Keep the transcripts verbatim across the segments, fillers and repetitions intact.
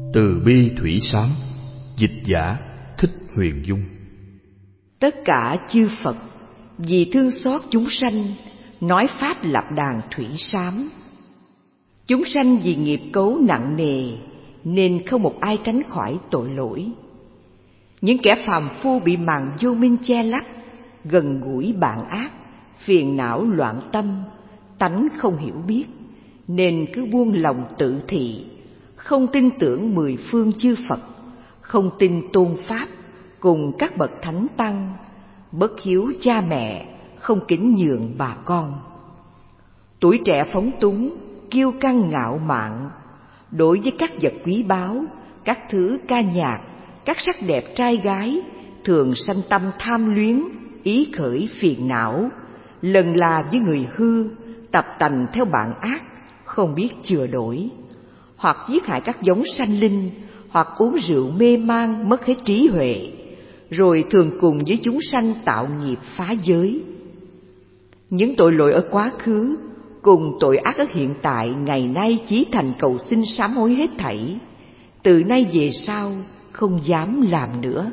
Từ bi thủy sám. Dịch giả Thích Huyền Dung. Tất cả chư Phật vì thương xót chúng sanh, nói pháp lập đàn thủy sám. Chúng sanh vì nghiệp cấu nặng nề, nên không một ai tránh khỏi tội lỗi. Những kẻ phàm phu bị màn vô minh che lấp, gần gũi bạn ác, phiền não loạn tâm, tánh không hiểu biết, nên cứ buông lòng tự thị, không tin tưởng mười phương chư Phật, không tin tôn pháp cùng các bậc thánh tăng, bất hiếu cha mẹ, không kính nhường bà con. Tuổi trẻ phóng túng, kiêu căng ngạo mạn, đối với các vật quý báu, các thứ ca nhạc, các sắc đẹp trai gái, thường sanh tâm tham luyến, ý khởi phiền não, lần là với người hư, tập tành theo bạn ác, không biết chừa đổi, hoặc giết hại các giống sanh linh, hoặc uống rượu mê man mất hết trí huệ, rồi thường cùng với chúng sanh tạo nghiệp phá giới. Những tội lỗi ở quá khứ cùng tội ác ở hiện tại ngày nay chí thành cầu xin sám hối hết thảy, từ nay về sau không dám làm nữa.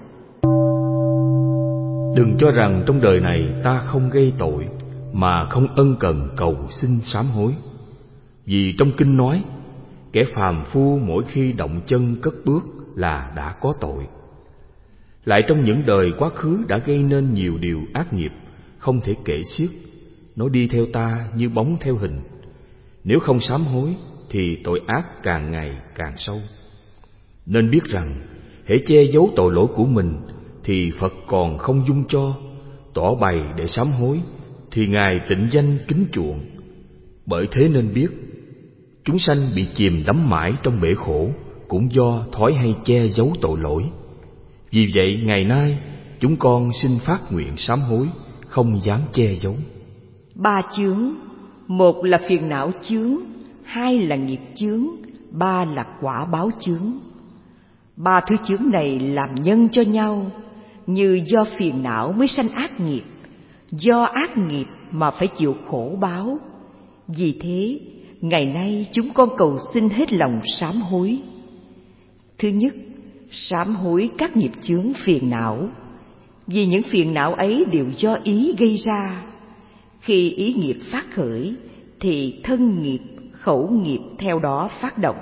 Đừng cho rằng trong đời này ta không gây tội mà không ân cần cầu xin sám hối. Vì trong kinh nói, kẻ phàm phu mỗi khi động chân cất bước là đã có tội. Lại trong những đời quá khứ đã gây nên nhiều điều ác nghiệp không thể kể xiết, nó đi theo ta như bóng theo hình. Nếu không sám hối thì tội ác càng ngày càng sâu. Nên biết rằng hễ che giấu tội lỗi của mình thì Phật còn không dung cho, tỏ bày để sám hối thì Ngài tịnh danh kính chuộng. Bởi thế nên biết, chúng sanh bị chìm đắm mãi trong bể khổ cũng do thói hay che giấu tội lỗi. Vì vậy ngày nay chúng con xin phát nguyện sám hối, không dám che giấu. Ba chướng: một là phiền não chướng, hai là nghiệp chướng, ba là quả báo chướng. Ba thứ chướng này làm nhân cho nhau, như do phiền não mới sanh ác nghiệp, do ác nghiệp mà phải chịu khổ báo. Vì thế ngày nay chúng con cầu xin hết lòng sám hối. Thứ nhất, sám hối các nghiệp chướng phiền não. Vì những phiền não ấy đều do ý gây ra. Khi ý nghiệp phát khởi thì thân nghiệp, khẩu nghiệp theo đó phát động.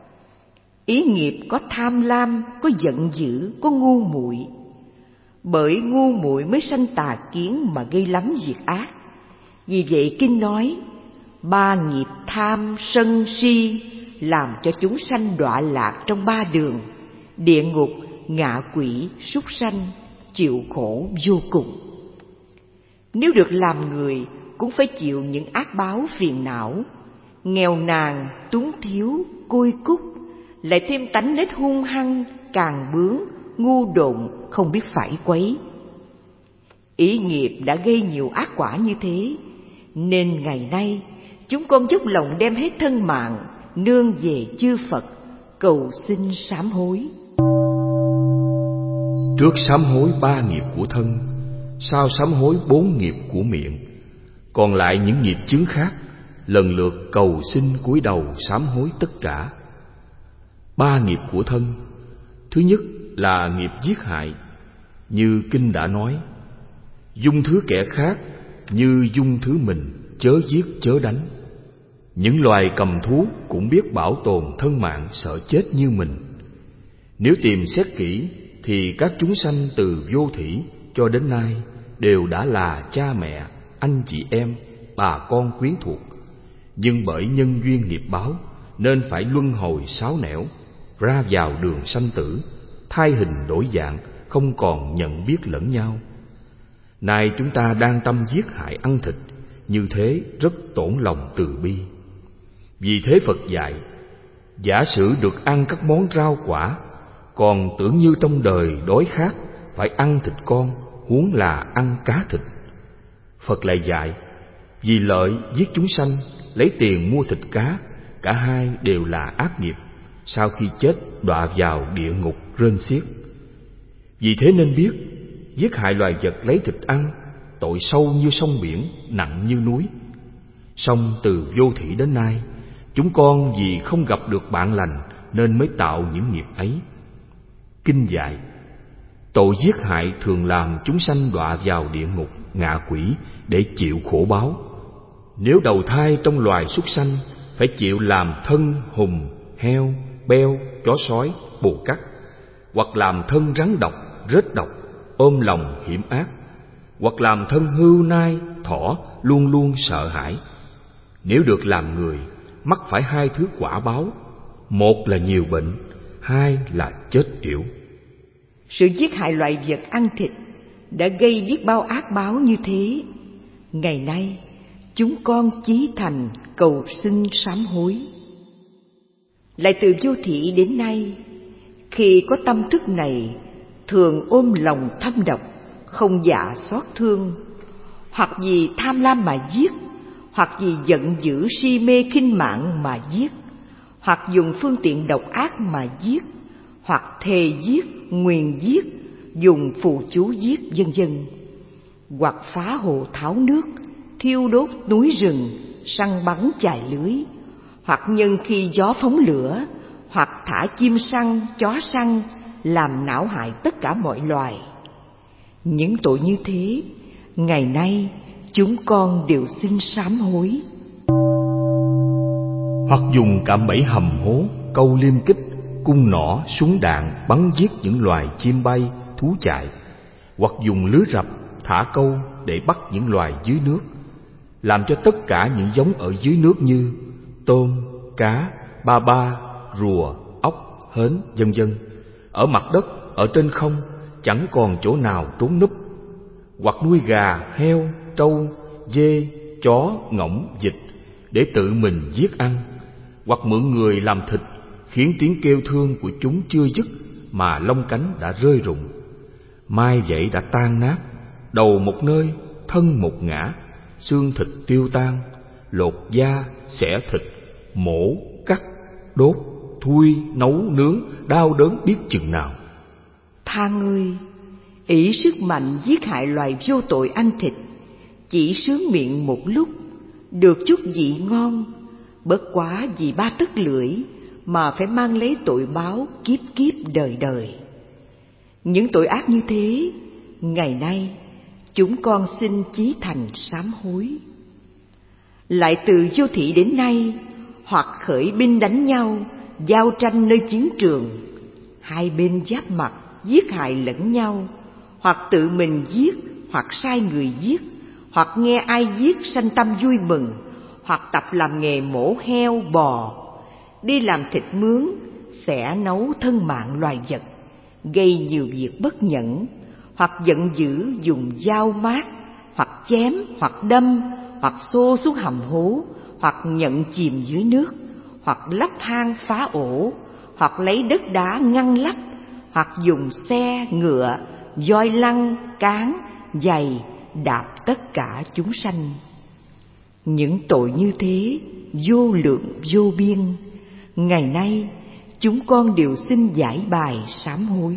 Ý nghiệp có tham lam, có giận dữ, có ngu muội. Bởi ngu muội mới sanh tà kiến mà gây lắm việc ác. Vì vậy kinh nói, ba nghiệp tham, sân, si làm cho chúng sanh đọa lạc trong ba đường: địa ngục, ngạ quỷ, súc sanh, chịu khổ vô cùng. Nếu được làm người cũng phải chịu những ác báo phiền não, nghèo nàn, túng thiếu, côi cút, lại thêm tánh nết hung hăng, càng bướng, ngu độn, không biết phải quấy. Ý nghiệp đã gây nhiều ác quả như thế, nên ngày nay chúng con dốc lòng đem hết thân mạng nương về chư Phật, cầu xin sám hối. Trước sám hối ba nghiệp của thân, sau sám hối bốn nghiệp của miệng, còn lại những nghiệp chướng khác lần lượt cầu xin cúi đầu sám hối tất cả. Ba nghiệp của thân: thứ nhất là nghiệp giết hại, như kinh đã nói, dung thứ kẻ khác như dung thứ mình, chớ giết chớ đánh. Những loài cầm thú cũng biết bảo tồn thân mạng, sợ chết như mình. Nếu tìm xét kỹ thì các chúng sanh từ vô thủy cho đến nay đều đã là cha mẹ, anh chị em, bà con quyến thuộc. Nhưng bởi nhân duyên nghiệp báo nên phải luân hồi sáu nẻo, ra vào đường sanh tử, thay hình đổi dạng, không còn nhận biết lẫn nhau. Nay chúng ta đang tâm giết hại ăn thịt, như thế rất tổn lòng từ bi. Vì thế Phật dạy, giả sử được ăn các món rau quả, còn tưởng như trong đời đói khát phải ăn thịt con, huống là ăn cá thịt. Phật lại dạy, vì lợi giết chúng sanh, lấy tiền mua thịt cá, cả hai đều là ác nghiệp, sau khi chết đọa vào địa ngục rên xiết. Vì thế nên biết, giết hại loài vật lấy thịt ăn, tội sâu như sông biển, nặng như núi. Song từ vô thủy đến nay, chúng con vì không gặp được bạn lành nên mới tạo những nghiệp ấy. Kinh dạy: tội giết hại thường làm chúng sanh đọa vào địa ngục, ngạ quỷ để chịu khổ báo. Nếu đầu thai trong loài súc sanh, phải chịu làm thân hùng, heo, beo, chó sói, bồ cắt, hoặc làm thân rắn độc, rết độc, ôm lòng hiểm ác, hoặc làm thân hươu nai, thỏ, luôn luôn sợ hãi. Nếu được làm người, mắc phải hai thứ quả báo: một là nhiều bệnh, hai là chết yểu. Sự giết hại loài vật ăn thịt đã gây biết bao ác báo như thế. Ngày nay, chúng con chí thành cầu xin sám hối. Lại từ vô thị đến nay, khi có tâm thức này, thường ôm lòng thâm độc, không dạ xót thương, hoặc vì tham lam mà giết, hoặc vì giận dữ si mê khinh mạng mà giết, hoặc dùng phương tiện độc ác mà giết, hoặc thề giết, nguyền giết, dùng phù chú giết, vân vân, hoặc phá hồ tháo nước, thiêu đốt núi rừng, săn bắn chài lưới, hoặc nhân khi gió phóng lửa, hoặc thả chim săn, chó săn, làm não hại tất cả mọi loài. Những tội như thế, ngày nay chúng con đều xin sám hối. Hoặc dùng cạm bẫy hầm hố, câu liêm kích, cung nỏ, súng đạn bắn giết những loài chim bay, thú chạy, hoặc dùng lưới rập, thả câu để bắt những loài dưới nước, làm cho tất cả những giống ở dưới nước như tôm, cá, ba ba, rùa, ốc, hến, vân vân, ở mặt đất, ở trên không, chẳng còn chỗ nào trốn núp. Hoặc nuôi gà, heo, trâu, dê, chó, ngỗng, vịt để tự mình giết ăn, hoặc mượn người làm thịt, khiến tiếng kêu thương của chúng chưa dứt mà lông cánh đã rơi rụng, mai vậy đã tan nát, đầu một nơi, thân một ngã, xương thịt tiêu tan, lột da, xẻ thịt, mổ, cắt, đốt, thui, nấu, nướng, đau đớn biết chừng nào. Tha ngươi, ỷ sức mạnh giết hại loài vô tội ăn thịt, chỉ sướng miệng một lúc, được chút vị ngon, bất quá vì ba tấc lưỡi mà phải mang lấy tội báo kiếp kiếp đời đời. Những tội ác như thế, ngày nay chúng con xin chí thành sám hối. Lại từ vô thị đến nay, hoặc khởi binh đánh nhau, giao tranh nơi chiến trường, hai bên giáp mặt giết hại lẫn nhau, hoặc tự mình giết, hoặc sai người giết, hoặc nghe ai giết sanh tâm vui mừng, hoặc tập làm nghề mổ heo bò, đi làm thịt mướn, xẻ nấu thân mạng loài vật, gây nhiều việc bất nhẫn, hoặc giận dữ dùng dao mát, hoặc chém, hoặc đâm, hoặc xô xuống hầm hố, hoặc nhận chìm dưới nước, hoặc lấp hang phá ổ, hoặc lấy đất đá ngăn lấp, hoặc dùng xe, ngựa, voi lăng, cán, giày đạp tất cả chúng sanh. Những tội như thế vô lượng vô biên, ngày nay chúng con đều xin giải bài sám hối.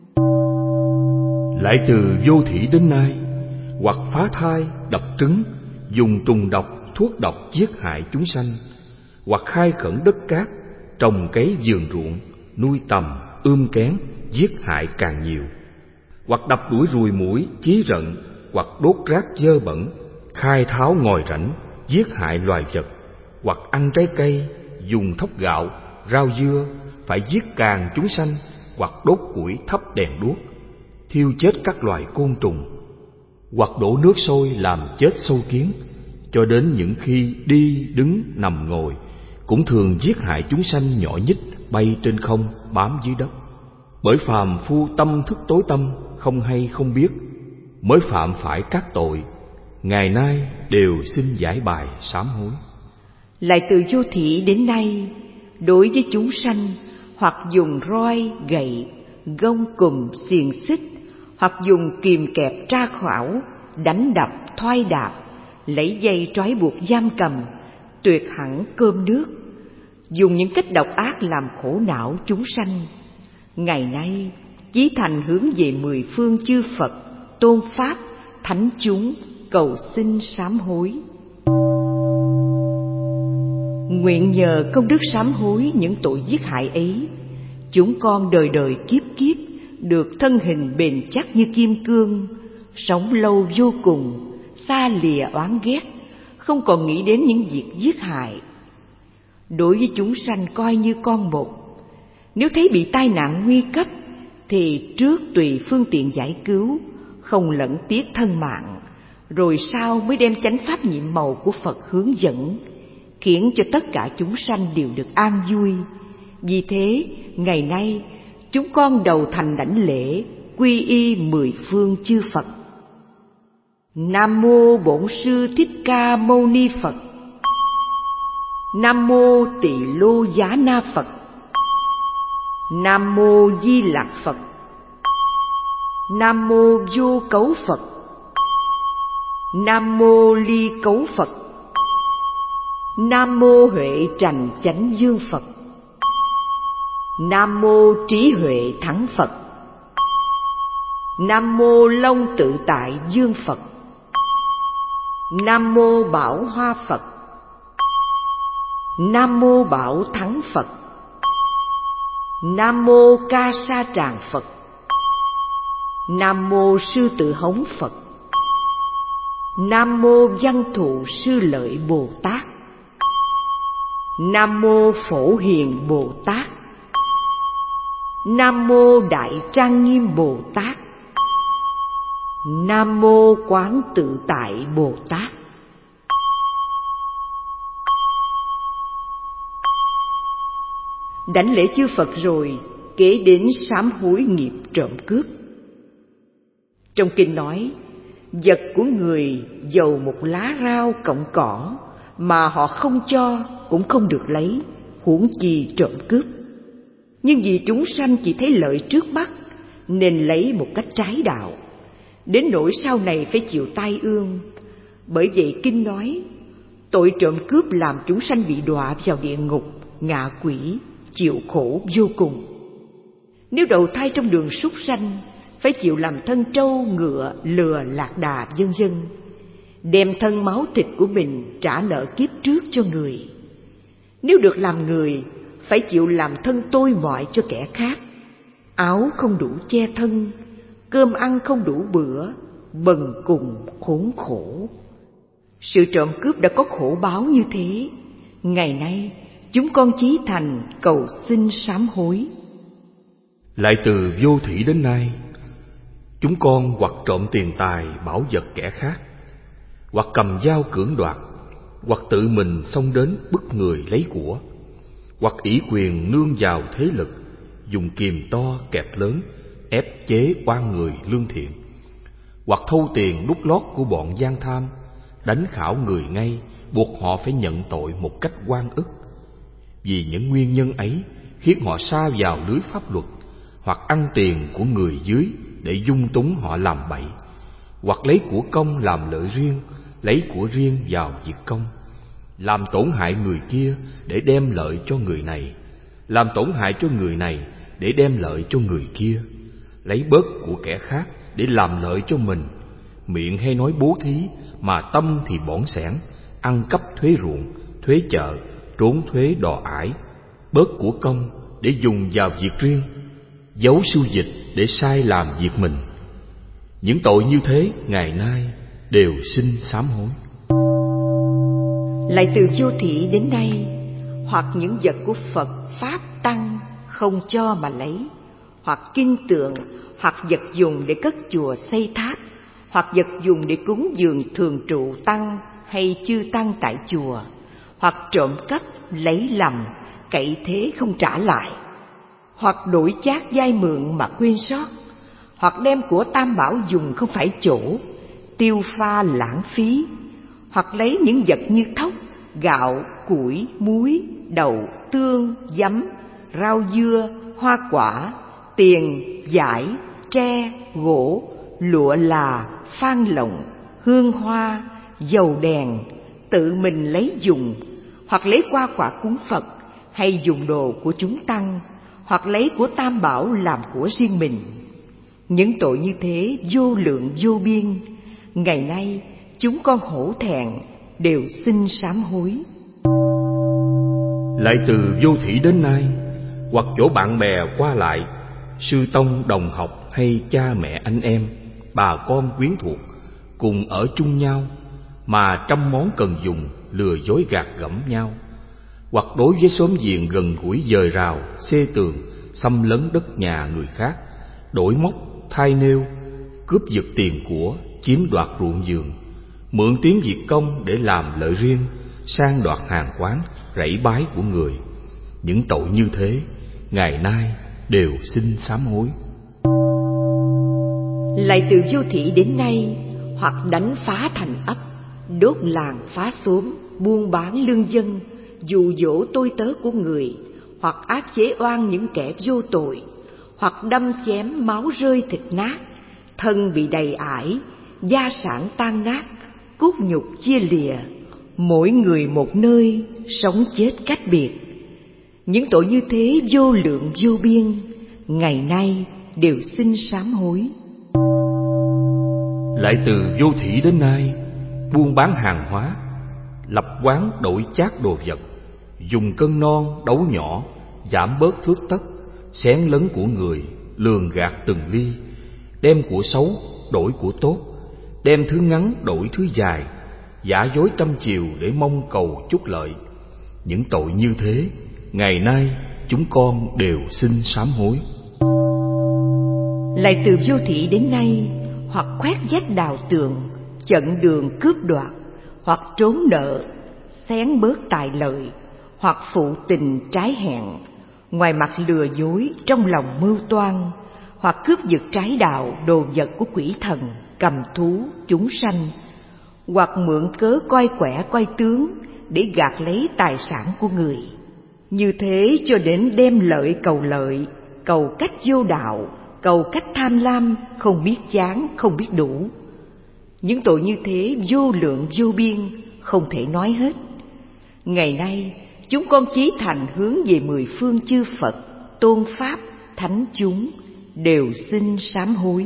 Lại từ vô thị đến nay, hoặc phá thai, đập trứng, dùng trùng độc, thuốc độc giết hại chúng sanh, hoặc khai khẩn đất cát, trồng cấy vườn ruộng, nuôi tầm, ươm kén, giết hại càng nhiều, hoặc đập đuổi ruồi muỗi, chí rận, hoặc đốt rác dơ bẩn, khai tháo ngòi rãnh, giết hại loài vật, hoặc ăn trái cây, dùng thóc gạo, rau dưa, phải giết càng chúng sanh, hoặc đốt củi thắp đèn đuốc, thiêu chết các loài côn trùng, hoặc đổ nước sôi làm chết sâu kiến, cho đến những khi đi, đứng, nằm, ngồi, cũng thường giết hại chúng sanh nhỏ nhít bay trên không, bám dưới đất. Bởi phàm phu tâm thức tối tâm, không hay không biết, mới phạm phải các tội, ngày nay đều xin giải bài sám hối. Lại từ vô thị đến nay, đối với chúng sanh, hoặc dùng roi, gậy, gông cùm, xiềng xích, hoặc dùng kìm kẹp tra khảo, đánh đập, thoai đạp, lấy dây trói buộc giam cầm, tuyệt hẳn cơm nước, dùng những cách độc ác làm khổ não chúng sanh, ngày nay chí thành hướng về mười phương chư Phật, tôn pháp, thánh chúng cầu xin sám hối. Nguyện nhờ công đức sám hối những tội giết hại ấy, chúng con đời đời kiếp kiếp được thân hình bền chắc như kim cương, sống lâu vô cùng, xa lìa oán ghét, không còn nghĩ đến những việc giết hại. Đối với chúng sanh coi như con một, nếu thấy bị tai nạn nguy cấp thì trước tùy phương tiện giải cứu, không lẫn tiếc thân mạng, rồi sau mới đem chánh pháp nhiệm màu của Phật hướng dẫn, khiến cho tất cả chúng sanh đều được an vui. Vì thế, ngày nay, chúng con đầu thành đảnh lễ, quy y mười phương chư Phật. Nam mô Bổn Sư Thích Ca Mâu Ni Phật. Nam mô Tỳ Lô Giá Na Phật. Nam mô Di Lặc Phật. Nam mô Vô Cấu Phật. Nam mô Ly Cấu Phật. Nam mô Huệ Trành Chánh Dương Phật. Nam mô Trí Huệ Thắng Phật. Nam mô Long Tự Tại Dương Phật. Nam mô Bảo Hoa Phật. Nam mô Bảo Thắng Phật. Nam mô Ca Sa Tràng Phật. Nam mô Sư Tử Hống Phật. Nam mô Văn Thù Sư Lợi Bồ Tát. Nam mô Phổ Hiền Bồ Tát. Nam mô Đại Trang Nghiêm Bồ Tát. Nam mô Quán Tự Tại Bồ Tát. Đảnh lễ chư Phật rồi, kế đến sám hối nghiệp trộm cướp. Trong kinh nói, vật của người dầu một lá rau cọng cỏ mà họ không cho cũng không được lấy, huống chi trộm cướp. Nhưng vì chúng sanh chỉ thấy lợi trước mắt nên lấy một cách trái đạo, đến nỗi sau này phải chịu tai ương. Bởi vậy kinh nói, tội trộm cướp làm chúng sanh bị đọa vào địa ngục, ngạ quỷ, chịu khổ vô cùng. Nếu đầu thai trong đường súc sanh, phải chịu làm thân trâu, ngựa, lừa, lạc đà, vân vân, đem thân máu thịt của mình trả nợ kiếp trước cho người. Nếu được làm người, phải chịu làm thân tôi mọi cho kẻ khác, áo không đủ che thân, cơm ăn không đủ bữa, bần cùng khốn khổ. Sự trộm cướp đã có khổ báo như thế, ngày nay chúng con chí thành cầu xin sám hối. Lại từ vô thủy đến nay, chúng con hoặc trộm tiền tài bảo vật kẻ khác, hoặc cầm dao cưỡng đoạt, hoặc tự mình xông đến bức người lấy của, hoặc ỷ quyền nương vào thế lực, dùng kìm to kẹp lớn ép chế oan người lương thiện, hoặc thâu tiền đút lót của bọn gian tham, đánh khảo người ngay, buộc họ phải nhận tội một cách oan ức. Vì những nguyên nhân ấy khiến họ sa vào lưới pháp luật, hoặc ăn tiền của người dưới để dung túng họ làm bậy, hoặc lấy của công làm lợi riêng, lấy của riêng vào việc công, làm tổn hại người kia để đem lợi cho người này, làm tổn hại cho người này để đem lợi cho người kia, lấy bớt của kẻ khác để làm lợi cho mình, miệng hay nói bố thí mà tâm thì bỏn sẻn, ăn cắp thuế ruộng, thuế chợ, trốn thuế đò ải, bớt của công để dùng vào việc riêng, giấu sưu dịch để sai làm việc mình. Những tội như thế ngày nay đều xin sám hối. Lại từ vô thị đến nay, hoặc những vật của Phật Pháp Tăng không cho mà lấy, hoặc kinh tượng, hoặc vật dùng để cất chùa xây tháp, hoặc vật dùng để cúng dường thường trụ tăng hay chư tăng tại chùa, hoặc trộm cắp lấy lầm, cậy thế không trả lại, hoặc đổi chác vay mượn mà quên sót, hoặc đem của tam bảo dùng không phải chỗ, tiêu pha lãng phí, hoặc lấy những vật như thóc, gạo, củi, muối, đậu, tương, giấm, rau dưa, hoa quả, tiền, vải, tre, gỗ, lụa là, phan lộng, hương hoa, dầu đèn, tự mình lấy dùng, hoặc lấy qua quả cúng Phật, hay dùng đồ của chúng tăng, hoặc lấy của tam bảo làm của riêng mình. Những tội như thế vô lượng vô biên, ngày nay chúng con hổ thẹn đều xin sám hối. Lại từ vô thủy đến nay, hoặc chỗ bạn bè qua lại, sư tông đồng học hay cha mẹ anh em, bà con quyến thuộc cùng ở chung nhau, mà trăm món cần dùng lừa dối gạt gẫm nhau, hoặc đối với xóm giềng gần gũi dời rào, xê tường, xâm lấn đất nhà người khác, đổi móc, thay nêu, cướp giật tiền của, chiếm đoạt ruộng vườn, mượn tiếng việc công để làm lợi riêng, sang đoạt hàng quán, rẫy bái của người. Những tội như thế ngày nay đều xin sám hối. Lại từ vô thị đến nay, hoặc đánh phá thành ấp, đốt làng phá xóm, buôn bán lương dân, dụ dỗ tôi tớ của người, hoặc áp chế oan những kẻ vô tội, hoặc đâm chém máu rơi thịt nát, thân bị đầy ải, gia sản tan nát, cốt nhục chia lìa, mỗi người một nơi, sống chết cách biệt. Những tội như thế vô lượng vô biên, ngày nay đều xin sám hối. Lại từ vô thủy đến nay, buôn bán hàng hóa, lập quán đổi chác đồ vật, dùng cân non đấu nhỏ, giảm bớt thước tất, xén lấn của người, lường gạt từng ly, đem của xấu đổi của tốt, đem thứ ngắn đổi thứ dài, giả dối trăm chiều để mong cầu chút lợi. Những tội như thế ngày nay chúng con đều xin sám hối. Lại từ vô thị đến nay, hoặc khoét vách đào tường, chặn đường cướp đoạt, hoặc trốn nợ, xén bớt tài lợi, hoặc phụ tình trái hẹn, ngoài mặt lừa dối, trong lòng mưu toan, hoặc cướp giật trái đạo, đồ vật của quỷ thần, cầm thú, chúng sanh, hoặc mượn cớ coi quẻ coi tướng để gạt lấy tài sản của người. Như thế cho đến đem lợi cầu lợi, cầu cách vô đạo, cầu cách tham lam, không biết chán, không biết đủ. Những tội như thế vô lượng vô biên, không thể nói hết. Ngày nay chúng con chí thành hướng về mười phương chư Phật, tôn pháp, thánh chúng, đều xin sám hối.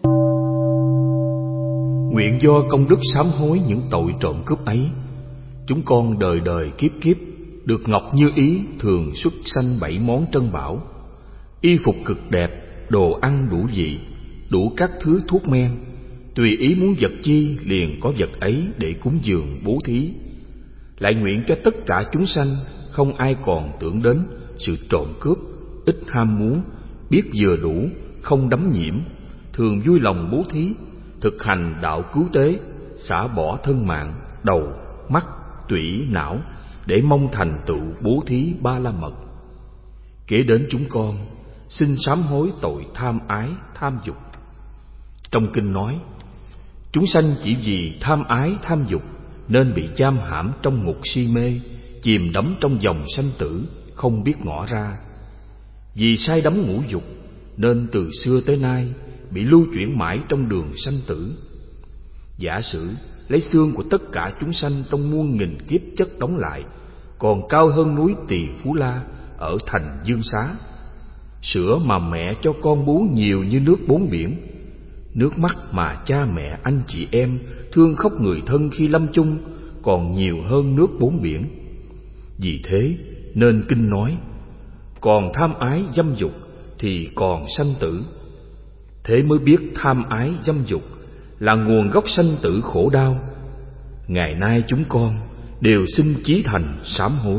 Nguyện do công đức sám hối những tội trộm cướp ấy, chúng con đời đời kiếp kiếp được ngọc như ý thường xuất sanh bảy món trân bảo, y phục cực đẹp, đồ ăn đủ vị, đủ các thứ thuốc men, tùy ý muốn vật chi liền có vật ấy để cúng dường bố thí. Lại nguyện cho tất cả chúng sanh không ai còn tưởng đến sự trộm cướp, ít ham muốn, biết vừa đủ, không đắm nhiễm, thường vui lòng bố thí, thực hành đạo cứu tế, xả bỏ thân mạng, đầu, mắt, tủy, não để mong thành tựu bố thí ba la mật. Kế đến chúng con xin sám hối tội tham ái, tham dục. Trong kinh nói, chúng sanh chỉ vì tham ái, tham dục nên bị giam hãm trong ngục si mê, chìm đắm trong dòng sanh tử, không biết ngõ ra. Vì say đắm ngũ dục nên từ xưa tới nay bị lưu chuyển mãi trong đường sanh tử. Giả sử lấy xương của tất cả chúng sanh trong muôn nghìn kiếp chất đóng lại, còn cao hơn núi Tỳ Phú La ở thành Dương Xá. Sữa mà mẹ cho con bú nhiều như nước bốn biển, nước mắt mà cha mẹ anh chị em thương khóc người thân khi lâm chung còn nhiều hơn nước bốn biển. Vì thế nên kinh nói, còn tham ái dâm dục thì còn sanh tử. Thế mới biết tham ái dâm dục là nguồn gốc sanh tử khổ đau. Ngày nay chúng con đều xin chí thành sám hối.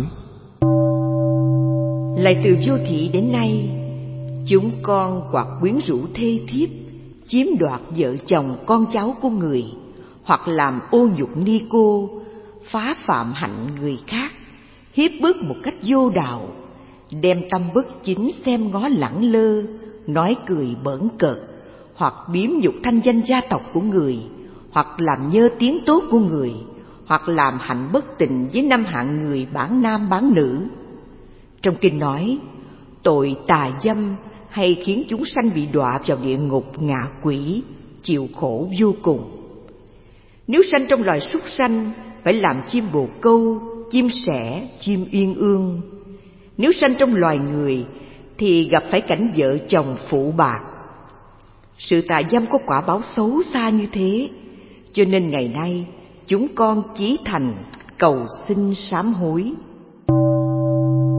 Lại từ vô thị đến nay, chúng con hoặc quyến rũ thê thiếp, chiếm đoạt vợ chồng con cháu của người, hoặc làm ô nhục ni cô, phá phạm hạnh người khác, hiếp bức một cách vô đạo, đem tâm bất chính xem ngó lẳng lơ, nói cười bỡn cợt, hoặc biếm nhục thanh danh gia tộc của người, hoặc làm nhơ tiếng tốt của người, hoặc làm hạnh bất tình với năm hạng người bán nam bán nữ. Trong kinh nói, tội tà dâm hay khiến chúng sanh bị đọa vào địa ngục ngạ quỷ, chịu khổ vô cùng. Nếu sanh trong loài súc sanh, phải làm chim bồ câu, chim sẻ, chim uyên ương. Nếu sanh trong loài người, thì gặp phải cảnh vợ chồng phụ bạc. Sự tà dâm có quả báo xấu xa như thế, cho nên ngày nay chúng con chí thành cầu xin sám hối.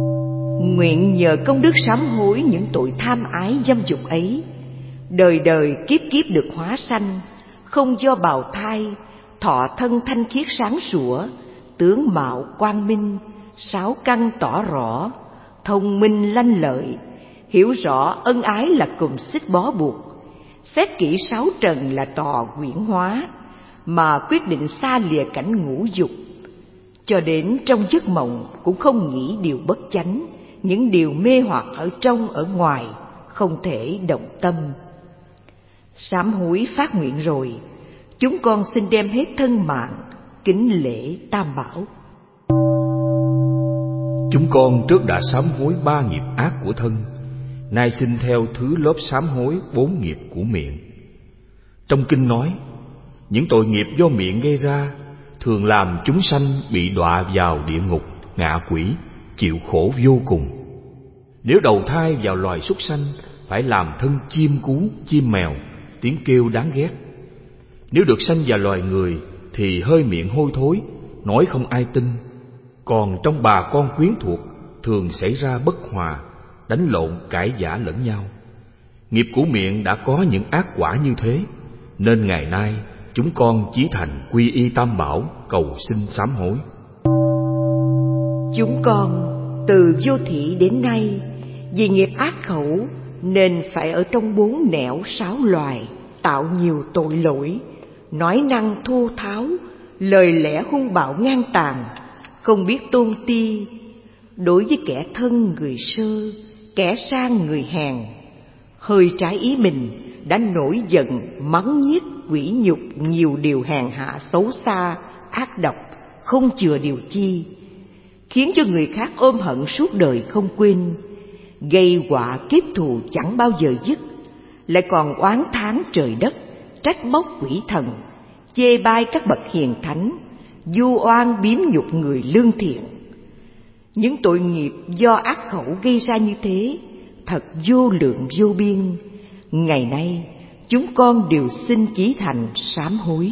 Nguyện nhờ công đức sám hối những tội tham ái dâm dục ấy, đời đời kiếp kiếp được hóa sanh, không do bào thai, thọ thân thanh khiết sáng sủa, tướng mạo quang minh, sáu căn tỏ rõ, thông minh lanh lợi, hiểu rõ ân ái là cùng xích bó buộc, xét kỹ sáu trần là tò quyển hóa, mà quyết định xa lìa cảnh ngũ dục. Cho đến trong giấc mộng cũng không nghĩ điều bất chánh, những điều mê hoặc ở trong ở ngoài, không thể động tâm. Sám hối phát nguyện rồi, chúng con xin đem hết thân mạng kính lễ Tam Bảo. Chúng con trước đã sám hối ba nghiệp ác của thân, nay xin theo thứ lớp sám hối bốn nghiệp của miệng. Trong kinh nói, những tội nghiệp do miệng gây ra thường làm chúng sanh bị đọa vào địa ngục, ngạ quỷ, chịu khổ vô cùng. Nếu đầu thai vào loài súc sanh, phải làm thân chim cú, chim mèo, tiếng kêu đáng ghét. Nếu được sanh vào loài người thì hơi miệng hôi thối, nói không ai tin. Còn trong bà con quyến thuộc thường xảy ra bất hòa, đánh lộn, cãi vã lẫn nhau. Nghiệp của miệng đã có những ác quả như thế, nên ngày nay chúng con chí thành quy y Tam Bảo, cầu xin sám hối. Chúng con từ vô thị đến nay, vì nghiệp ác khẩu nên phải ở trong bốn nẻo sáu loài, tạo nhiều tội lỗi, nói năng thô tháo, lời lẽ hung bạo ngang tàn, không biết tôn ti, đối với kẻ thân người sơ, kẻ sang người hèn. Hơi trái ý mình đã nổi giận, mắng nhiếc, quỷ nhục nhiều điều hèn hạ xấu xa, ác độc, không chừa điều chi, khiến cho người khác ôm hận suốt đời không quên, gây họa kiếp thù chẳng bao giờ dứt, lại còn oán thán trời đất, trách móc quỷ thần, chê bai các bậc hiền thánh, vu oan biếm nhục người lương thiện. Những tội nghiệp do ác khẩu gây ra như thế thật vô lượng vô biên. Ngày nay chúng con đều xin chí thành sám hối.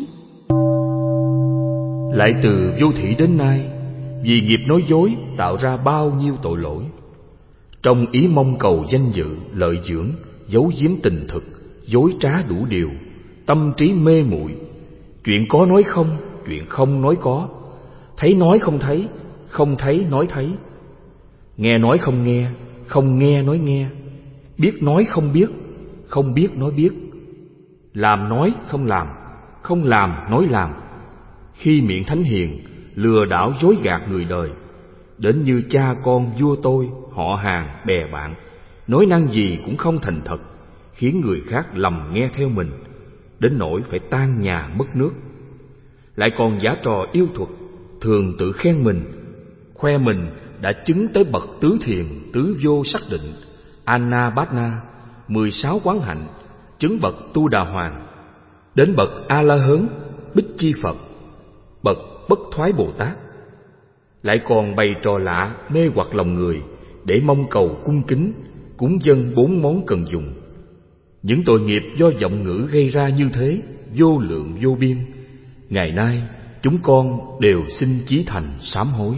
Lại từ vô thị đến nay, vì nghiệp nói dối tạo ra bao nhiêu tội lỗi. Trong ý mong cầu danh dự, lợi dưỡng, giấu giếm tình thực, dối trá đủ điều, tâm trí mê muội, chuyện có nói không, chuyện không nói có, thấy nói không thấy, không thấy nói thấy, nghe nói không nghe, không nghe nói nghe, biết nói không biết, không biết nói biết, làm nói không làm, không làm nói làm. Khi miệng thánh hiền lừa đảo dối gạt người đời, đến như cha con vua tôi, họ hàng bè bạn, nói năng gì cũng không thành thật, khiến người khác lầm nghe theo mình, đến nỗi phải tan nhà mất nước. Lại còn giả trò yêu thuật, thường tự khen mình, khoe mình đã chứng tới bậc tứ thiền, tứ vô xác định, Anabhatna, mười sáu quán hạnh, chứng bậc Tu Đà Hoàng, đến bậc A La Hớn, Bích Chi Phật, bậc Bất Thoái Bồ Tát. Lại còn bày trò lạ mê hoặc lòng người để mong cầu cung kính, cúng dâng bốn món cần dùng. Những tội nghiệp do giọng ngữ gây ra như thế vô lượng vô biên. Ngày nay chúng con đều xin chí thành sám hối.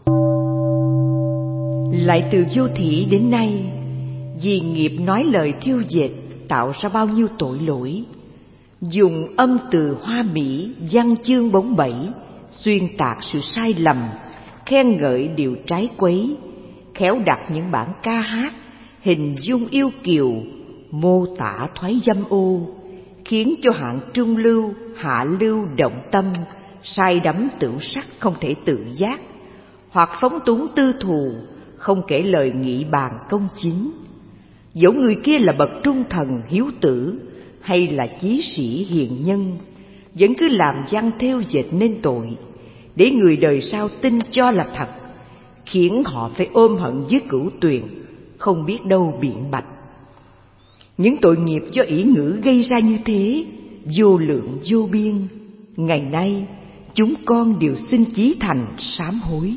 Lại từ vô thị đến nay, vì nghiệp nói lời thiêu dệt tạo ra bao nhiêu tội lỗi, dùng âm từ hoa mỹ, văn chương bóng bẩy, xuyên tạc sự sai lầm, khen ngợi điều trái quấy, khéo đặt những bản ca hát, hình dung yêu kiều, mô tả thoái dâm ô, khiến cho hạng trung lưu, hạ lưu động tâm, say đắm tưởng sắc không thể tự giác, hoặc phóng túng tư thù, không kể lời nghị bàn công chính. Dẫu người kia là bậc trung thần hiếu tử hay là chí sĩ hiền nhân, vẫn cứ làm văn thêu dệt nên tội, để người đời sau tin cho là thật, khiến họ phải ôm hận với cửu tuyền, không biết đâu biện bạch. Những tội nghiệp do ỷ ngữ gây ra như thế vô lượng vô biên. Ngày nay chúng con đều xin chí thành sám hối.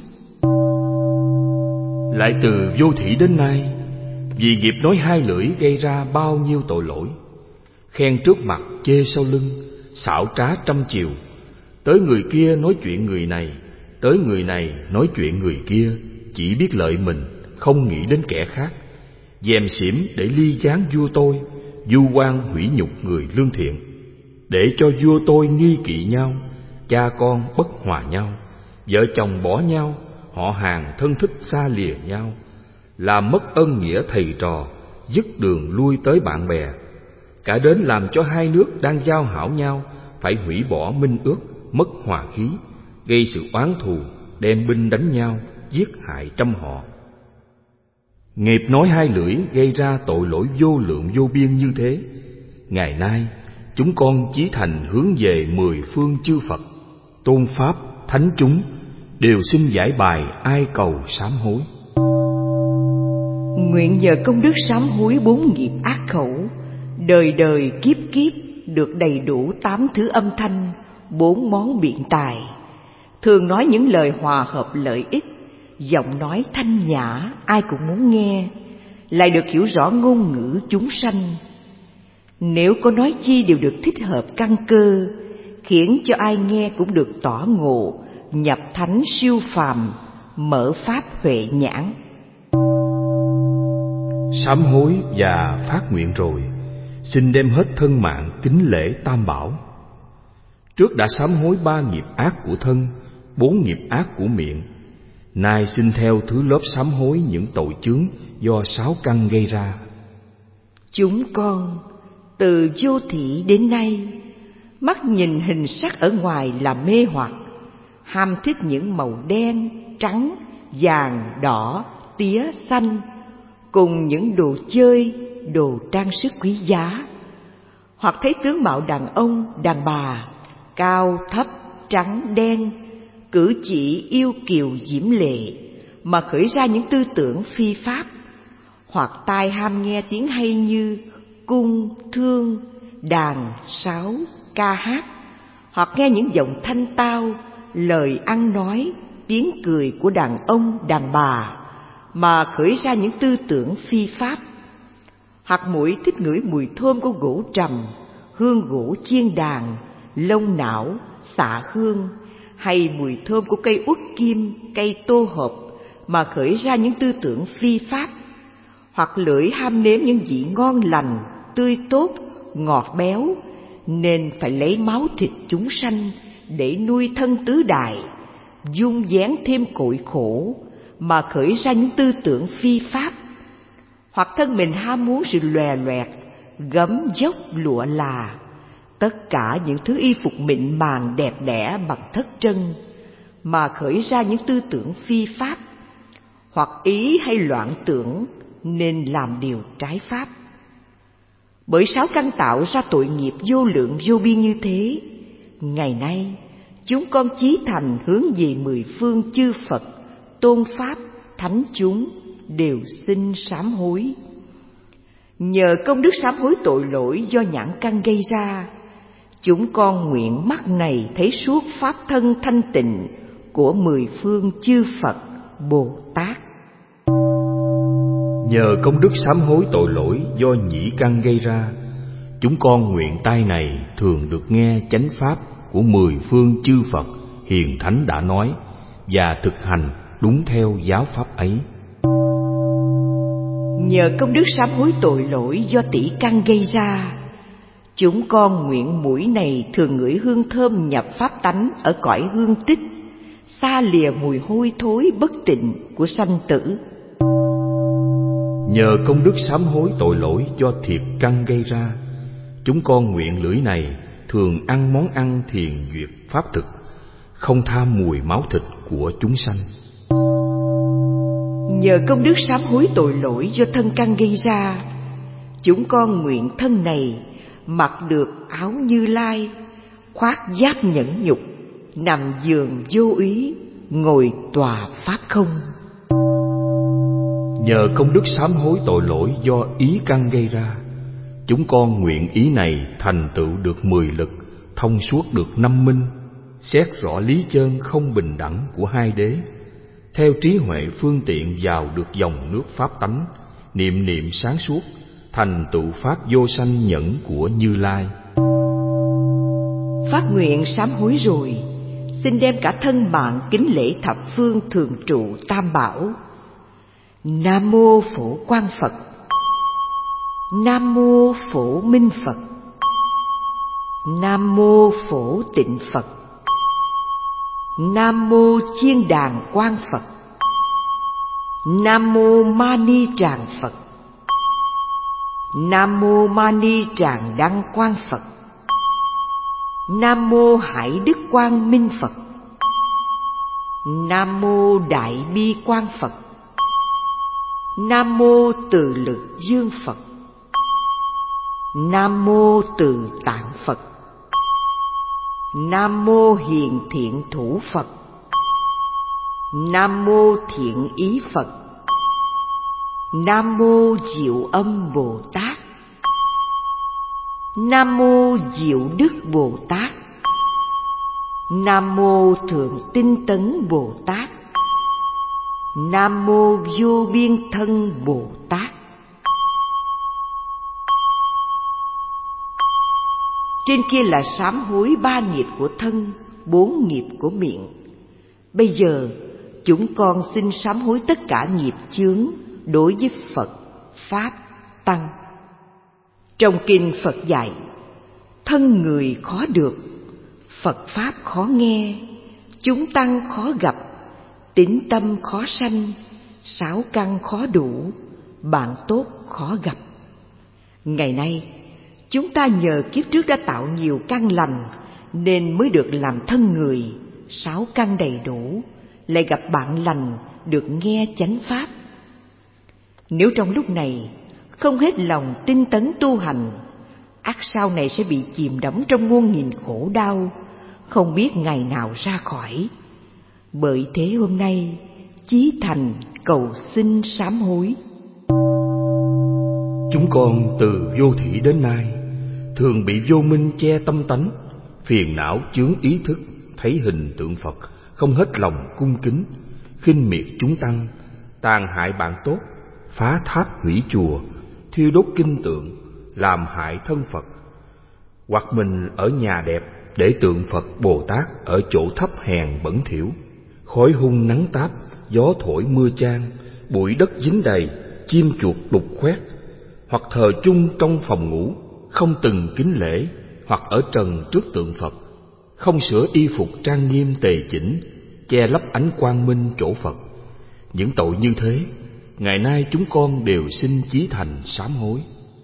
Lại từ vô thị đến nay, vì nghiệp nói hai lưỡi gây ra bao nhiêu tội lỗi, khen trước mặt chê sau lưng, xảo trá trăm chiều, tới người kia nói chuyện người này, tới người này nói chuyện người kia, chỉ biết lợi mình, không nghĩ đến kẻ khác, dèm xỉm để ly gián vua tôi, vu oan hủy nhục người lương thiện, để cho vua tôi nghi kỵ nhau, cha con bất hòa nhau, vợ chồng bỏ nhau, họ hàng thân thích xa lìa nhau, làm mất ân nghĩa thầy trò, dứt đường lui tới bạn bè, cả đến làm cho hai nước đang giao hảo nhau phải hủy bỏ minh ước, mất hòa khí, gây sự oán thù, đem binh đánh nhau, giết hại trăm họ. Nghiệp nói hai lưỡi gây ra tội lỗi vô lượng vô biên như thế, ngày nay chúng con chí thành hướng về mười phương chư Phật, tôn pháp, thánh chúng, đều xin giải bài ai cầu sám hối. Nguyện nhờ công đức sám hối bốn nghiệp ác khẩu, đời đời kiếp kiếp được đầy đủ tám thứ âm thanh, bốn món biện tài, thường nói những lời hòa hợp lợi ích, giọng nói thanh nhã ai cũng muốn nghe, lại được hiểu rõ ngôn ngữ chúng sanh. Nếu có nói chi đều được thích hợp căn cơ, khiến cho ai nghe cũng được tỏ ngộ, nhập thánh siêu phàm, mở pháp huệ nhãn. Sám hối và phát nguyện rồi, xin đem hết thân mạng kính lễ Tam Bảo. Trước đã sám hối ba nghiệp ác của thân, bốn nghiệp ác của miệng, nay xin theo thứ lớp sám hối những tội chướng do sáu căn gây ra. Chúng con từ vô thị đến nay, mắt nhìn hình sắc ở ngoài là mê hoặc, ham thích những màu đen, trắng, vàng, đỏ, tía, xanh, cùng những đồ chơi, đồ trang sức quý giá, hoặc thấy tướng mạo đàn ông, đàn bà, cao, thấp, trắng, đen, cử chỉ yêu kiều diễm lệ, mà khởi ra những tư tưởng phi pháp, hoặc tai ham nghe tiếng hay như cung, thương, đàn, sáo, ca hát, hoặc nghe những giọng thanh tao, lời ăn nói, tiếng cười của đàn ông, đàn bà, mà khởi ra những tư tưởng phi pháp, hoặc mũi thích ngửi mùi thơm của gỗ trầm, hương gỗ chiên đàn, lông não, xạ hương, hay mùi thơm của cây uất kim, cây tô hộp, mà khởi ra những tư tưởng phi pháp, hoặc lưỡi ham nếm những vị ngon lành, tươi tốt, ngọt béo, nên phải lấy máu thịt chúng sanh để nuôi thân tứ đại, dung dáng thêm cội khổ, mà khởi ra những tư tưởng phi pháp, hoặc thân mình ham muốn sự lòe loẹt, gấm dốc lụa là, tất cả những thứ y phục mịn màng đẹp đẽ bằng thất trân, mà khởi ra những tư tưởng phi pháp, hoặc ý hay loạn tưởng, nên làm điều trái pháp. Bởi sáu căn tạo ra tội nghiệp vô lượng vô biên như thế, ngày nay chúng con chí thành hướng về mười phương chư Phật, tôn pháp, thánh chúng, đều xin sám hối. Nhờ công đức sám hối tội lỗi do nhãn căn gây ra, chúng con nguyện mắt này thấy suốt pháp thân thanh tịnh của mười phương chư Phật, Bồ Tát. Nhờ công đức sám hối tội lỗi do nhĩ căn gây ra, chúng con nguyện tai này thường được nghe chánh pháp của mười phương chư Phật hiền thánh đã nói, và thực hành đúng theo giáo pháp ấy. Nhờ công đức sám hối tội lỗi do tỷ căn gây ra, chúng con nguyện mũi này thường ngửi hương thơm nhập pháp tánh ở cõi hương tích, xa lìa mùi hôi thối bất tịnh của sanh tử. Nhờ công đức sám hối tội lỗi do thiệt căn gây ra, chúng con nguyện lưỡi này thường ăn món ăn thiền duyệt pháp thực, không tham mùi máu thịt của chúng sanh. Nhờ công đức sám hối tội lỗi do thân căn gây ra, chúng con nguyện thân này mặc được áo Như Lai, khoác giáp nhẫn nhục, nằm giường vô úy, ngồi tòa pháp không. Nhờ công đức sám hối tội lỗi do ý căn gây ra, chúng con nguyện ý này thành tựu được mười lực, thông suốt được năm minh, xét rõ lý chân không bình đẳng của hai đế, theo trí huệ phương tiện vào được dòng nước pháp tánh, niệm niệm sáng suốt, thành tựu pháp vô sanh nhẫn của Như Lai. Phát nguyện sám hối rồi, xin đem cả thân mạng kính lễ thập phương thường trụ Tam Bảo. Nam mô Phổ Quang Phật. Nam mô Phổ Minh Phật. Nam mô Phổ Tịnh Phật. Nam mô Chiên Đàn Quang Phật. Nam mô Mani Tràng Phật. Nam mô Mani Tràng Đăng Quang Phật. Nam mô Hải Đức Quang Minh Phật. Nam mô Đại Bi Quang Phật. Nam mô Từ Lực Dương Phật. Nam mô Từ Tạng Phật. Nam mô Hiền Thiện Thủ Phật. Nam mô Thiện Ý Phật. Nam mô Diệu Âm Bồ Tát. Nam mô Diệu Đức Bồ Tát. Nam mô Thượng Tinh Tấn Bồ Tát. Nam mô Vô Biên Thân Bồ Tát. Trên kia là sám hối ba nghiệp của thân, bốn nghiệp của miệng. Bây giờ chúng con xin sám hối tất cả nghiệp chướng đối với Phật, Pháp, Tăng. Trong kinh Phật dạy, thân người khó được, Phật Pháp khó nghe, chúng tăng khó gặp, tín tâm khó sanh, sáu căn khó đủ, bạn tốt khó gặp. Ngày nay, chúng ta nhờ kiếp trước đã tạo nhiều căn lành nên mới được làm thân người, sáu căn đầy đủ, lại gặp bạn lành được nghe chánh pháp. Nếu trong lúc này không hết lòng tinh tấn tu hành, ắt sau này sẽ bị chìm đắm trong muôn nghìn khổ đau, không biết ngày nào ra khỏi. Bởi thế hôm nay chí thành cầu xin sám hối. Chúng con từ vô thủy đến nay thường bị vô minh che tâm tánh, phiền não chướng ý thức, thấy hình tượng Phật không hết lòng cung kính, khinh miệt chúng tăng, tàn hại bạn tốt, phá tháp hủy chùa, thiêu đốt kinh tượng, làm hại thân Phật. Hoặc mình ở nhà đẹp để tượng Phật Bồ Tát ở chỗ thấp hèn bẩn thỉu, khói hung nắng táp, gió thổi mưa chan, bụi đất dính đầy, chim chuột đục khoét. Hoặc thờ chung trong phòng ngủ, không từng kính lễ, hoặc ở trần trước tượng Phật, không sửa y phục trang nghiêm tề chỉnh, che lấp ánh quang minh chỗ Phật. Những tội như thế, ngày nay chúng con đều xin chí thành sám hối.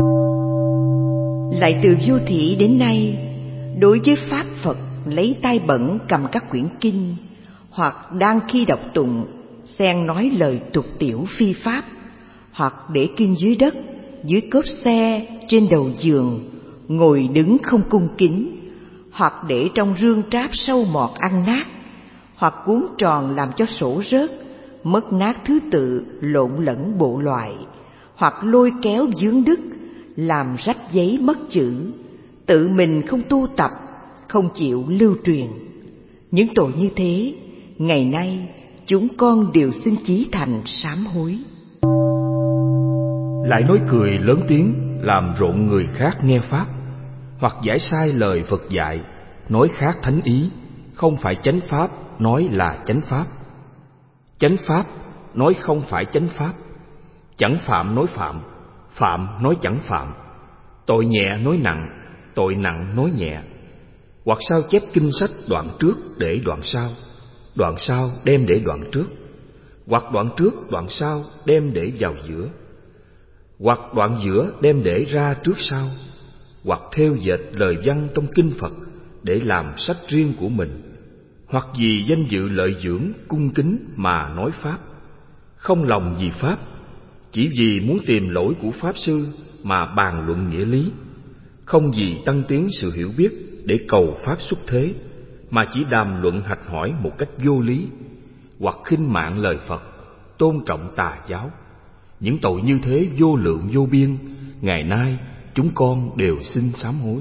Lại từ vô thủy đến nay, đối với Pháp Phật lấy tay bẩn cầm các quyển kinh, hoặc đang khi đọc tụng, xen nói lời tục tiểu phi pháp, hoặc để kinh dưới đất, dưới cốp xe, trên đầu giường, ngồi đứng không cung kính, hoặc để trong rương tráp sâu mọt ăn nát, hoặc cuốn tròn làm cho sổ rớt, mất nát thứ tự, lộn lẫn bộ loại, hoặc lôi kéo dướng đứt, làm rách giấy mất chữ, tự mình không tu tập, không chịu lưu truyền. Những tội như thế, ngày nay chúng con đều xin chí thành sám hối. Lại nói cười lớn tiếng làm rộn người khác nghe pháp, hoặc giải sai lời Phật dạy, nói khác thánh ý, không phải chánh pháp nói là chánh pháp, chánh pháp nói không phải chánh pháp, chẳng phạm nói phạm, phạm nói chẳng phạm, tội nhẹ nói nặng, tội nặng nói nhẹ. Hoặc sao chép kinh sách đoạn trước để đoạn sau, đoạn sau đem để đoạn trước, hoặc đoạn trước đoạn sau đem để vào giữa, hoặc đoạn giữa đem để ra trước sau, hoặc thêu dệt lời văn trong kinh Phật để làm sách riêng của mình, hoặc vì danh dự lợi dưỡng cung kính mà nói pháp, không lòng vì pháp, chỉ vì muốn tìm lỗi của Pháp Sư mà bàn luận nghĩa lý, không vì tăng tiến sự hiểu biết để cầu Pháp xuất thế, mà chỉ đàm luận hạch hỏi một cách vô lý, hoặc khinh mạn lời Phật, tôn trọng tà giáo. Những tội như thế vô lượng vô biên, ngày nay chúng con đều xin sám hối.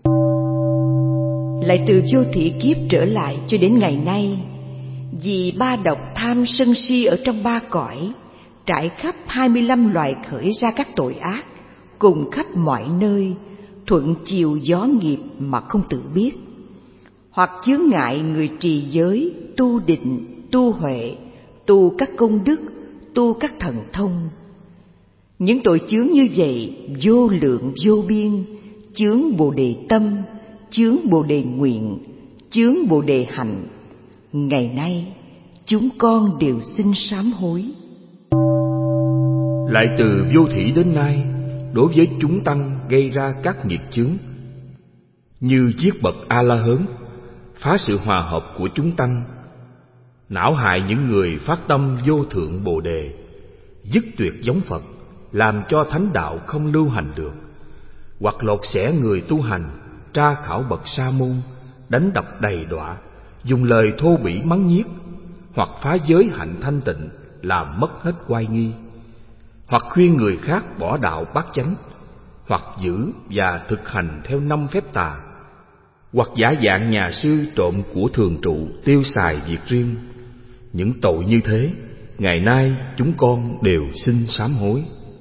Lại từ vô thủy kiếp trở lại cho đến ngày nay, vì ba độc tham sân si ở trong ba cõi, trải khắp hai mươi lăm loài khởi ra các tội ác, cùng khắp mọi nơi, thuận chiều gió nghiệp mà không tự biết. Hoặc chướng ngại người trì giới, tu định, tu huệ, tu các công đức, tu các thần thông. Những tội chướng như vậy vô lượng vô biên, chướng Bồ Đề tâm, chướng Bồ Đề nguyện, chướng Bồ Đề hạnh. Ngày nay chúng con đều xin sám hối. Lại từ vô thỉ đến nay, đối với chúng tăng gây ra các nghiệp chướng, như giết bậc A La Hớn, phá sự hòa hợp của chúng tăng, não hại những người phát tâm vô thượng Bồ Đề, dứt tuyệt giống Phật, làm cho thánh đạo không lưu hành được, hoặc lột xẻ người tu hành, tra khảo bậc sa môn, đánh đập đầy đọa, dùng lời thô bỉ mắng nhiếc, hoặc phá giới hạnh thanh tịnh, làm mất hết oai nghi, hoặc khuyên người khác bỏ đạo bát chánh, hoặc giữ và thực hành theo năm phép tà, hoặc giả dạng nhà sư trộm của thường trụ, tiêu xài việc riêng. Những tội như thế, ngày nay chúng con đều xin sám hối.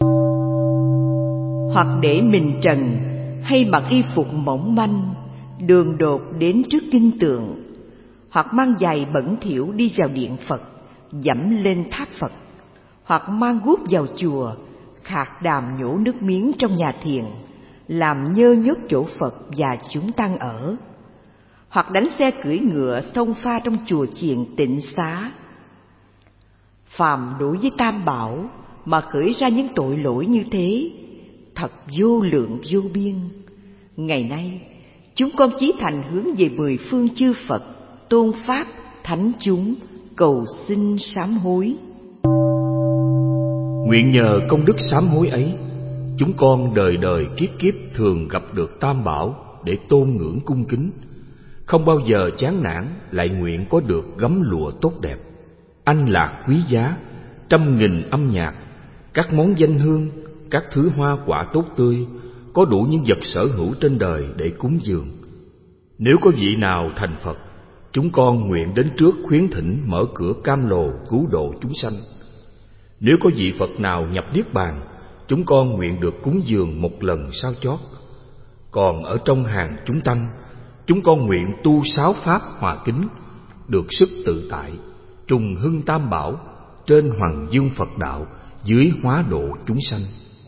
Hoặc để mình trần hay mặc y phục mỏng manh, đường đột đến trước kinh tượng, hoặc mang giày bẩn thỉu đi vào điện Phật, dẫm lên tháp Phật, hoặc mang guốc vào chùa, khạc đàm nhổ nước miếng trong nhà thiền, làm nhơ nhớp chỗ Phật và chúng tăng ở, hoặc đánh xe cưỡi ngựa xông pha trong chùa chiền Tịnh Xá. Phàm đối với Tam Bảo mà khởi ra những tội lỗi như thế, thật vô lượng vô biên. Ngày nay chúng con chí thành hướng về mười phương chư Phật, tôn pháp, thánh chúng, cầu xin sám hối. Nguyện nhờ công đức sám hối ấy, chúng con đời đời kiếp kiếp thường gặp được Tam Bảo để tôn ngưỡng cung kính, không bao giờ chán nản, lại nguyện có được gấm lụa tốt đẹp, anh lạc quý giá, trăm nghìn âm nhạc, các món danh hương, các thứ hoa quả tốt tươi, có đủ những vật sở hữu trên đời để cúng dường. Nếu có vị nào thành Phật, chúng con nguyện đến trước khuyến thỉnh mở cửa cam lồ cứu độ chúng sanh. Nếu có vị Phật nào nhập niết bàn, chúng con nguyện được cúng dường một lần sau chót. Còn ở trong hàng chúng tăng, chúng con nguyện tu sáu pháp hòa kính, được sức tự tại, trùng hưng Tam Bảo, trên hoàng dương Phật đạo, dưới hóa độ chúng sanh.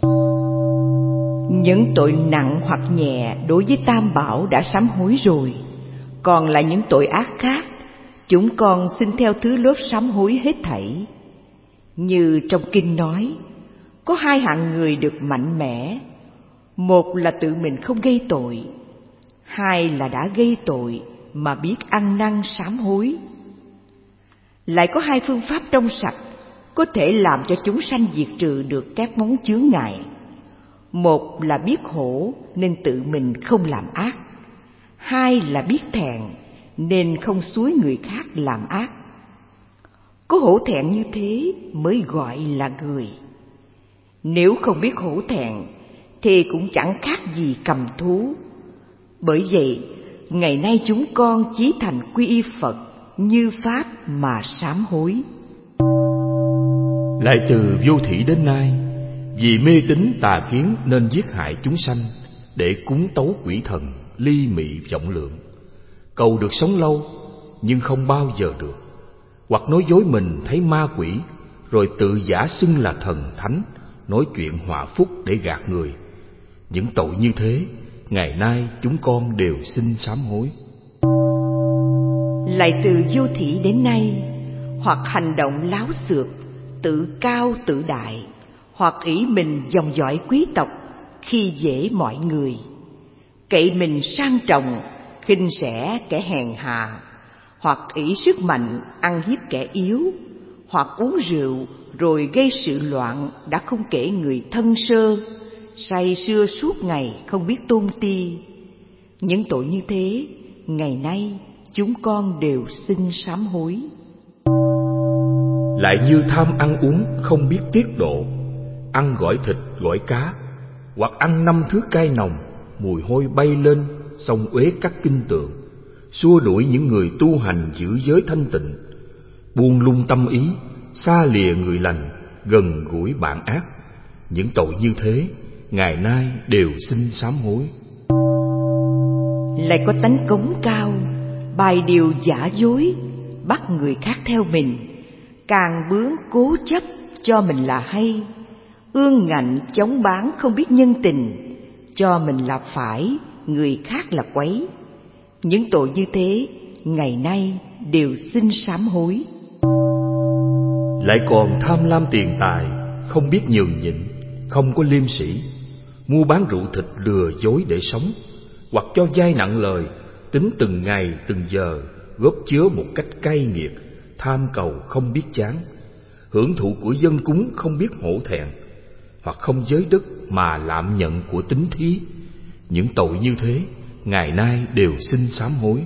Những tội nặng hoặc nhẹ đối với Tam Bảo đã sám hối rồi, còn lại những tội ác khác, chúng con xin theo thứ lớp sám hối hết thảy. Như trong kinh nói, có hai hạng người được mạnh mẽ: một là tự mình không gây tội, hai là đã gây tội mà biết ăn năn sám hối. Lại có hai phương pháp trong sạch có thể làm cho chúng sanh diệt trừ được các món chướng ngại: một là biết hổ nên tự mình không làm ác, hai là biết thẹn nên không xúi người khác làm ác. Có hổ thẹn như thế mới gọi là người. Nếu không biết hổ thẹn thì cũng chẳng khác gì cầm thú. Bởi vậy, ngày nay chúng con chí thành quy y Phật như pháp mà sám hối. Lại từ vô thỉ đến nay, vì mê tín tà kiến nên giết hại chúng sanh, để cúng tấu quỷ thần, ly mị vọng lượng, cầu được sống lâu nhưng không bao giờ được, hoặc nói dối mình thấy ma quỷ, rồi tự giả xưng là thần thánh, nói chuyện hòa phúc để gạt người. Những tội như thế, ngày nay chúng con đều xin sám hối. Lại từ vô thỉ đến nay, hoặc hành động láo xược, tự cao tự đại, hoặc ỷ mình dòng dõi quý tộc, khi dễ mọi người, cậy mình sang trọng, khinh rẻ kẻ hèn hạ, hoặc ỷ sức mạnh ăn hiếp kẻ yếu, hoặc uống rượu rồi gây sự loạn, đã không kể người thân sơ, say sưa suốt ngày không biết tôn ti. Những tội như thế, ngày nay chúng con đều xin sám hối. Lại như tham ăn uống không biết tiết độ, ăn gỏi thịt gỏi cá, hoặc ăn năm thứ cay nồng, mùi hôi bay lên, xông uế các kinh tượng, xua đuổi những người tu hành giữ giới thanh tịnh, buông lung tâm ý, xa lìa người lành, gần gũi bạn ác. Những tội như thế, ngày nay đều xin sám hối. Lại có tánh cống cao, bài điều giả dối, bắt người khác theo mình, càng bướng cố chấp, cho mình là hay, ương ngạnh chống bán không biết nhân tình, cho mình là phải, người khác là quấy. Những tội như thế ngày nay đều xin sám hối. Lại còn tham lam tiền tài, không biết nhường nhịn, không có liêm sỉ, mua bán rượu thịt lừa dối để sống, hoặc cho vay nặng lời, tính từng ngày từng giờ, góp chứa một cách cay nghiệt, tham cầu không biết chán, hưởng thụ của dân cúng không biết hổ thẹn, hoặc không giới đức mà lạm nhận của tín thí. Những tội như thế ngày nay đều xin sám hối.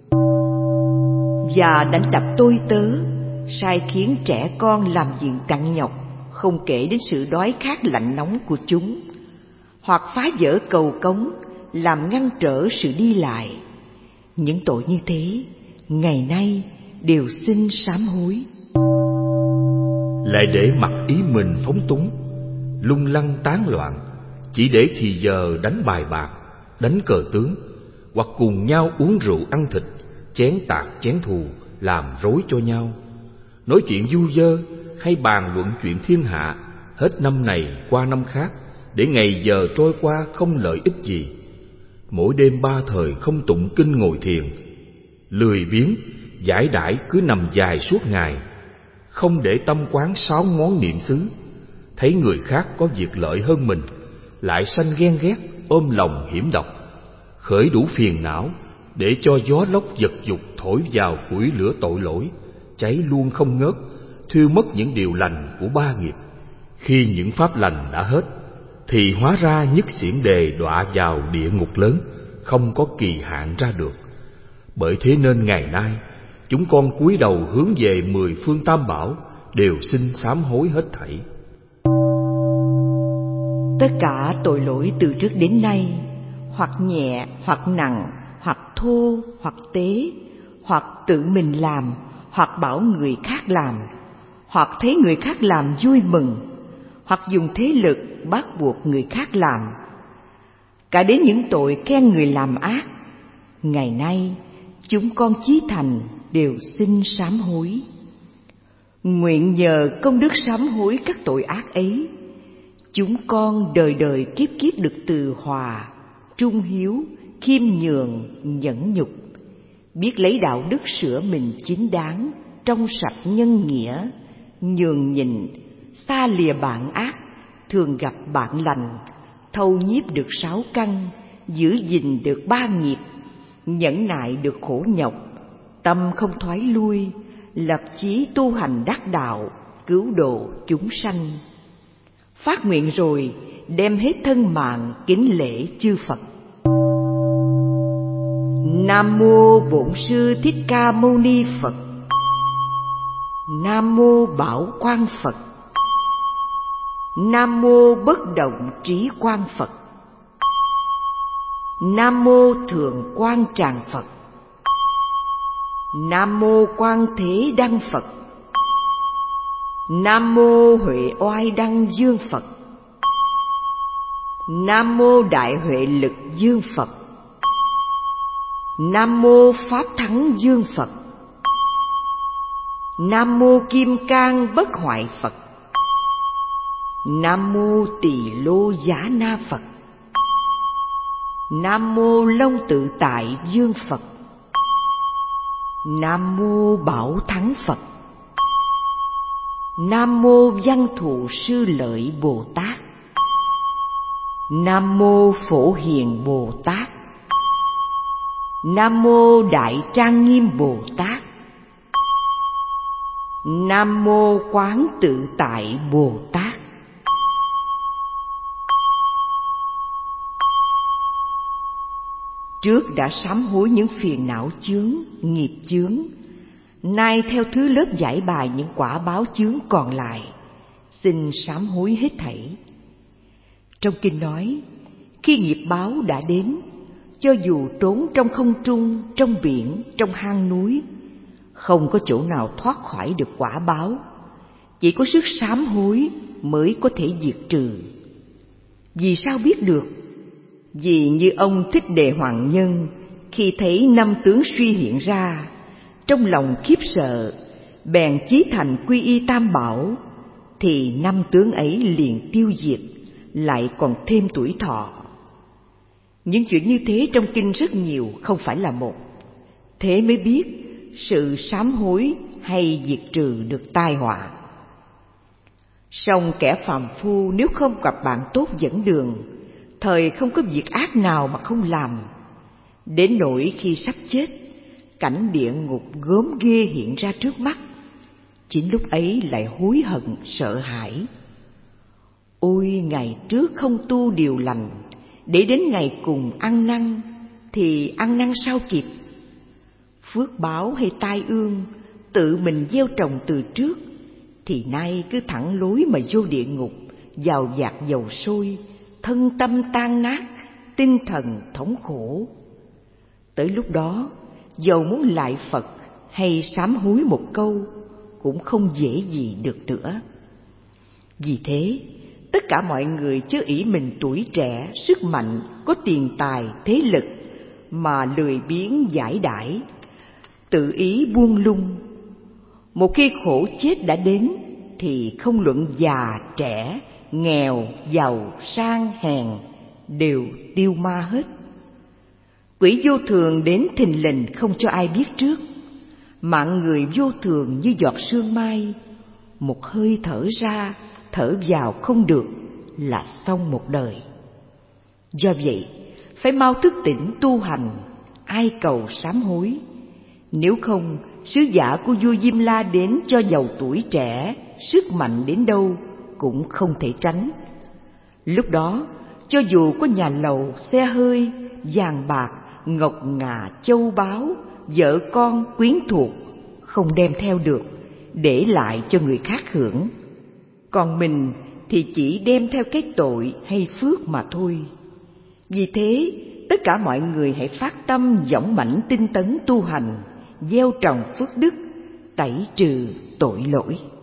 Và đánh đập tôi tớ, sai khiến trẻ con làm việc nặng nhọc, không kể đến sự đói khát lạnh nóng của chúng, hoặc phá vỡ cầu cống, làm ngăn trở sự đi lại. Những tội như thế ngày nay đều xin sám hối. Lại để mặc ý mình phóng túng, lung lăng tán loạn, chỉ để thì giờ đánh bài bạc, đánh cờ tướng, hoặc cùng nhau uống rượu ăn thịt, chén tạc chén thù, làm rối cho nhau, nói chuyện du dơ hay bàn luận chuyện thiên hạ, hết năm này qua năm khác, để ngày giờ trôi qua không lợi ích gì. Mỗi đêm ba thời không tụng kinh ngồi thiền, lười biếng giải đãi cứ nằm dài suốt ngày, không để tâm quán sáu ngón niệm xứ. Thấy người khác có việc lợi hơn mình, lại sanh ghen ghét, ôm lòng hiểm độc, khởi đủ phiền não, để cho gió lốc giật dục thổi vào củi lửa tội lỗi, cháy luôn không ngớt, thiêu mất những điều lành của ba nghiệp. Khi những pháp lành đã hết, thì hóa ra nhất xiển đề đọa vào địa ngục lớn, không có kỳ hạn ra được. Bởi thế nên ngày nay chúng con cúi đầu hướng về mười phương tam bảo, đều xin sám hối hết thảy. Tất cả tội lỗi từ trước đến nay, hoặc nhẹ hoặc nặng, hoặc thô hoặc tế, hoặc tự mình làm, hoặc bảo người khác làm, hoặc thấy người khác làm vui mừng, hoặc dùng thế lực bắt buộc người khác làm, cả đến những tội khen người làm ác, ngày nay chúng con chí thành đều xin sám hối. Nguyện nhờ công đức sám hối các tội ác ấy, chúng con đời đời kiếp kiếp được từ hòa, trung hiếu, khiêm nhường, nhẫn nhục, biết lấy đạo đức sửa mình chính đáng, trong sạch nhân nghĩa, nhường nhịn, xa lìa bạn ác, thường gặp bạn lành, thâu nhiếp được sáu căn, giữ gìn được ba nghiệp, nhẫn nại được khổ nhọc, tâm không thoái lui, lập chí tu hành đắc đạo, cứu độ chúng sanh. Phát nguyện rồi, đem hết thân mạng kính lễ chư Phật. Nam mô Bổn Sư Thích Ca Mâu Ni Phật. Nam mô Bảo Quang Phật. Nam mô Bất Động Trí Quang Phật. Nam mô Thượng Quang Tràng Phật. Nam mô Quang Thế Đăng Phật. Nam mô Huệ Oai Đăng Dương Phật. Nam mô Đại Huệ Lực Dương Phật. Nam mô Pháp Thắng Dương Phật. Nam mô Kim Cang Bất Hoại Phật. Nam mô Tỳ Lô Giá Na Phật. Nam mô Long Tự Tại Dương Phật. Nam mô Bảo Thắng Phật. Nam mô Văn Thù Sư Lợi Bồ Tát. Nam mô Phổ Hiền Bồ Tát. Nam mô Đại Trang Nghiêm Bồ Tát. Nam mô Quán Tự Tại Bồ Tát. Trước đã sám hối những phiền não chướng, nghiệp chướng, nay theo thứ lớp giải bài những quả báo chướng còn lại, xin sám hối hết thảy. Trong kinh nói, khi nghiệp báo đã đến, cho dù trốn trong không trung, trong biển, trong hang núi, không có chỗ nào thoát khỏi được quả báo, chỉ có sức sám hối mới có thể diệt trừ. Vì sao biết được? Vì như ông Thích Đề Hoàng Nhân, khi thấy năm tướng suy hiện ra, trong lòng khiếp sợ, bèn chí thành quy y Tam Bảo, thì năm tướng ấy liền tiêu diệt, lại còn thêm tuổi thọ. Những chuyện như thế trong kinh rất nhiều, không phải là một. Thế mới biết sự sám hối hay diệt trừ được tai họa. Song kẻ phàm phu nếu không gặp bạn tốt dẫn đường, thời không có việc ác nào mà không làm, đến nỗi khi sắp chết, cảnh địa ngục gớm ghê hiện ra trước mắt, chính lúc ấy lại hối hận sợ hãi. Ôi, ngày trước không tu điều lành, để đến ngày cùng ăn năn, thì ăn năn sao kịp. Phước báo hay tai ương tự mình gieo trồng từ trước, thì nay cứ thẳng lối mà vô địa ngục, vào vạc dầu sôi, thân tâm tan nát, tinh thần thống khổ. Tới lúc đó, dầu muốn lại Phật hay sám hối một câu cũng không dễ gì được nữa. Vì thế, tất cả mọi người chớ ỷ mình tuổi trẻ, sức mạnh, có tiền tài, thế lực mà lười biếng giải đãi, tự ý buông lung. Một khi khổ chết đã đến thì không luận già trẻ, nghèo giàu sang hèn đều tiêu ma hết. Quỷ vô thường đến thình lình không cho ai biết trước. Mạng người vô thường như giọt sương mai, một hơi thở ra thở vào không được là xong một đời. Do vậy phải mau thức tỉnh tu hành, ai cầu sám hối. Nếu không, sứ giả của vua Diêm La đến cho giàu tuổi trẻ, sức mạnh đến đâu cũng không thể tránh. Lúc đó, cho dù có nhà lầu, xe hơi, vàng bạc, ngọc ngà, châu báu, vợ con, quyến thuộc, không đem theo được, để lại cho người khác hưởng. Còn mình thì chỉ đem theo cái tội hay phước mà thôi. Vì thế, tất cả mọi người hãy phát tâm dõng mãnh tinh tấn tu hành, gieo trồng phước đức, tẩy trừ tội lỗi.